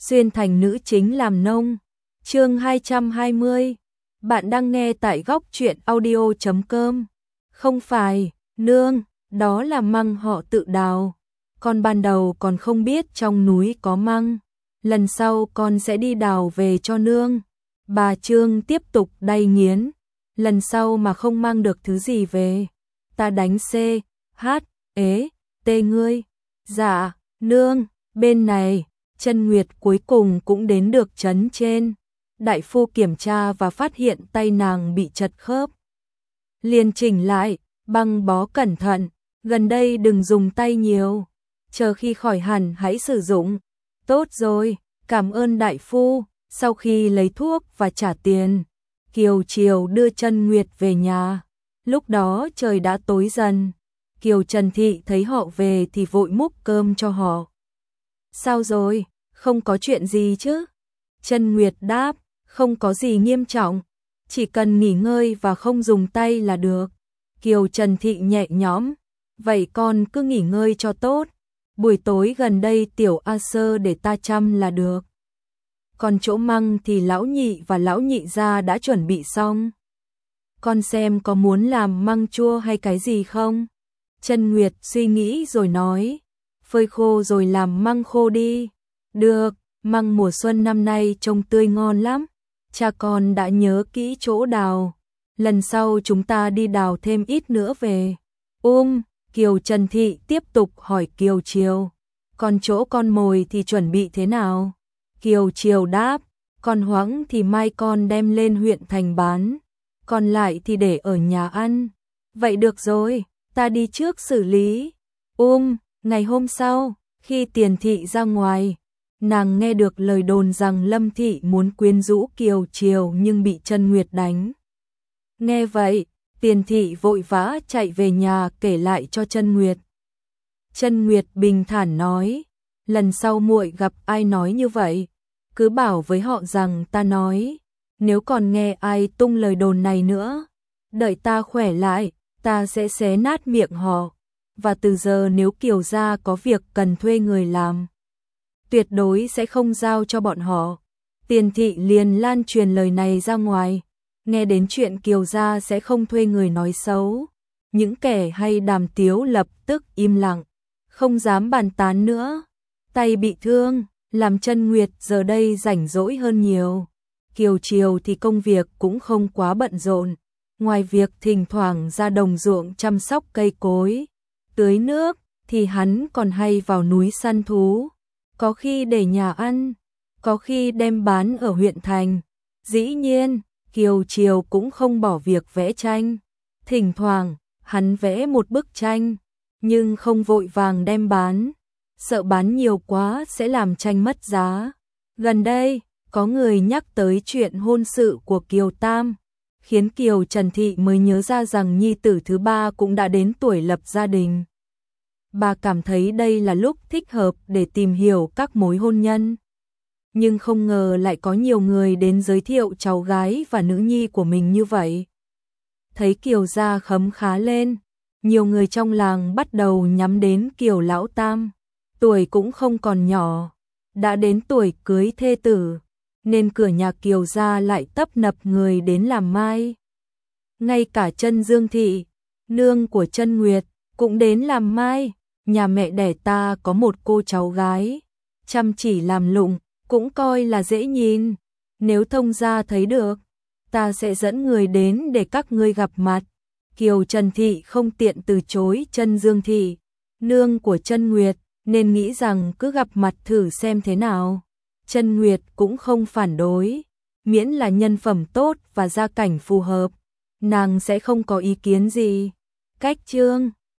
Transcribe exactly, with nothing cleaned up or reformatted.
xuyên thành nữ chính làm nông. Chương hai trăm hai mươi. Bạn đang nghe tại góc truyện audio chấm com. Không phải, nương, đó là măng họ tự đào. Con ban đầu còn không biết trong núi có măng. Lần sau con sẽ đi đào về cho nương. Bà Trương tiếp tục đay nghiến. Lần sau mà không mang được thứ gì về, ta đánh C, H, ế, T ngươi. Dạ, nương, bên này, Chân Nguyệt cuối cùng cũng đến được trấn trên. Đại phu kiểm tra và phát hiện tay nàng bị chật khớp. Liền chỉnh lại, băng bó cẩn thận, gần đây đừng dùng tay nhiều. Chờ khi khỏi hẳn hãy sử dụng. Tốt rồi, cảm ơn đại phu. Sau khi lấy thuốc và trả tiền, Kiều Triều đưa Chân Nguyệt về nhà. Lúc đó trời đã tối dần. Kiều Trần Thị thấy họ về thì vội múc cơm cho họ. Sao rồi, không có chuyện gì chứ? Chân Nguyệt đáp, không có gì nghiêm trọng, chỉ cần nghỉ ngơi và không dùng tay là được. Kiều Trần Thị nhẹ nhõm, vậy con cứ nghỉ ngơi cho tốt. Buổi tối gần đây tiểu A Sơ để ta chăm là được. Còn chỗ măng thì lão nhị và lão nhị gia đã chuẩn bị xong. Con xem có muốn làm măng chua hay cái gì không? Chân Nguyệt suy nghĩ rồi nói, phơi khô rồi làm măng khô đi. Được, măng mùa xuân năm nay trông tươi ngon lắm. Cha con đã nhớ kỹ chỗ đào. Lần sau chúng ta đi đào thêm ít nữa về. Um, Kiều Trần Thị tiếp tục hỏi Kiều Triều. Còn chỗ con mồi thì chuẩn bị thế nào? Kiều Triều đáp, con hoãng thì mai con đem lên huyện thành bán. Còn lại thì để ở nhà ăn. Vậy được rồi, ta đi trước xử lý. Um, ngày hôm sau, khi Tiền Thị ra ngoài, nàng nghe được lời đồn rằng Lâm Thị muốn quyến rũ Kiều Triều nhưng bị Chân Nguyệt đánh. Nghe vậy, Tiền Thị vội vã chạy về nhà kể lại cho Chân Nguyệt. Chân Nguyệt bình thản nói, lần sau muội gặp ai nói như vậy, cứ bảo với họ rằng ta nói. Nếu còn nghe ai tung lời đồn này nữa, đợi ta khỏe lại, ta sẽ xé nát miệng họ. Và từ giờ nếu Kiều gia có việc cần thuê người làm, tuyệt đối sẽ không giao cho bọn họ. Tiền Thị liền lan truyền lời này ra ngoài. Nghe đến chuyện Kiều gia sẽ không thuê người nói xấu, những kẻ hay đàm tiếu lập tức im lặng, không dám bàn tán nữa. Tay bị thương, làm Chân Nguyệt giờ đây rảnh rỗi hơn nhiều. Kiều Triều thì công việc cũng không quá bận rộn, ngoài việc thỉnh thoảng ra đồng ruộng chăm sóc cây cối, tưới nước, thì hắn còn hay vào núi săn thú, có khi để nhà ăn, có khi đem bán ở huyện thành. Dĩ nhiên, Kiều Triều cũng không bỏ việc vẽ tranh. Thỉnh thoảng, hắn vẽ một bức tranh, nhưng không vội vàng đem bán, sợ bán nhiều quá sẽ làm tranh mất giá. Gần đây, có người nhắc tới chuyện hôn sự của Kiều Tam, khiến Kiều Trần Thị mới nhớ ra rằng nhi tử thứ ba cũng đã đến tuổi lập gia đình. Bà cảm thấy đây là lúc thích hợp để tìm hiểu các mối hôn nhân. Nhưng không ngờ lại có nhiều người đến giới thiệu cháu gái và nữ nhi của mình như vậy. Thấy Kiều gia khấm khá lên, nhiều người trong làng bắt đầu nhắm đến Kiều Lão Tam. Tuổi cũng không còn nhỏ, đã đến tuổi cưới thê tử, nên cửa nhà Kiều gia lại tấp nập người đến làm mai. Ngay cả Chân Dương Thị, nương của Chân Nguyệt, cũng đến làm mai. Nhà mẹ đẻ ta có một cô cháu gái, chăm chỉ làm lụng, cũng coi là dễ nhìn. Nếu thông gia thấy được, ta sẽ dẫn người đến để các ngươi gặp mặt. Kiều Trần Thị không tiện từ chối Chân Dương Thị, nương của Chân Nguyệt, nên nghĩ rằng cứ gặp mặt thử xem thế nào. Chân Nguyệt cũng không phản đối, miễn là nhân phẩm tốt và gia cảnh phù hợp, nàng sẽ không có ý kiến gì. Cách chương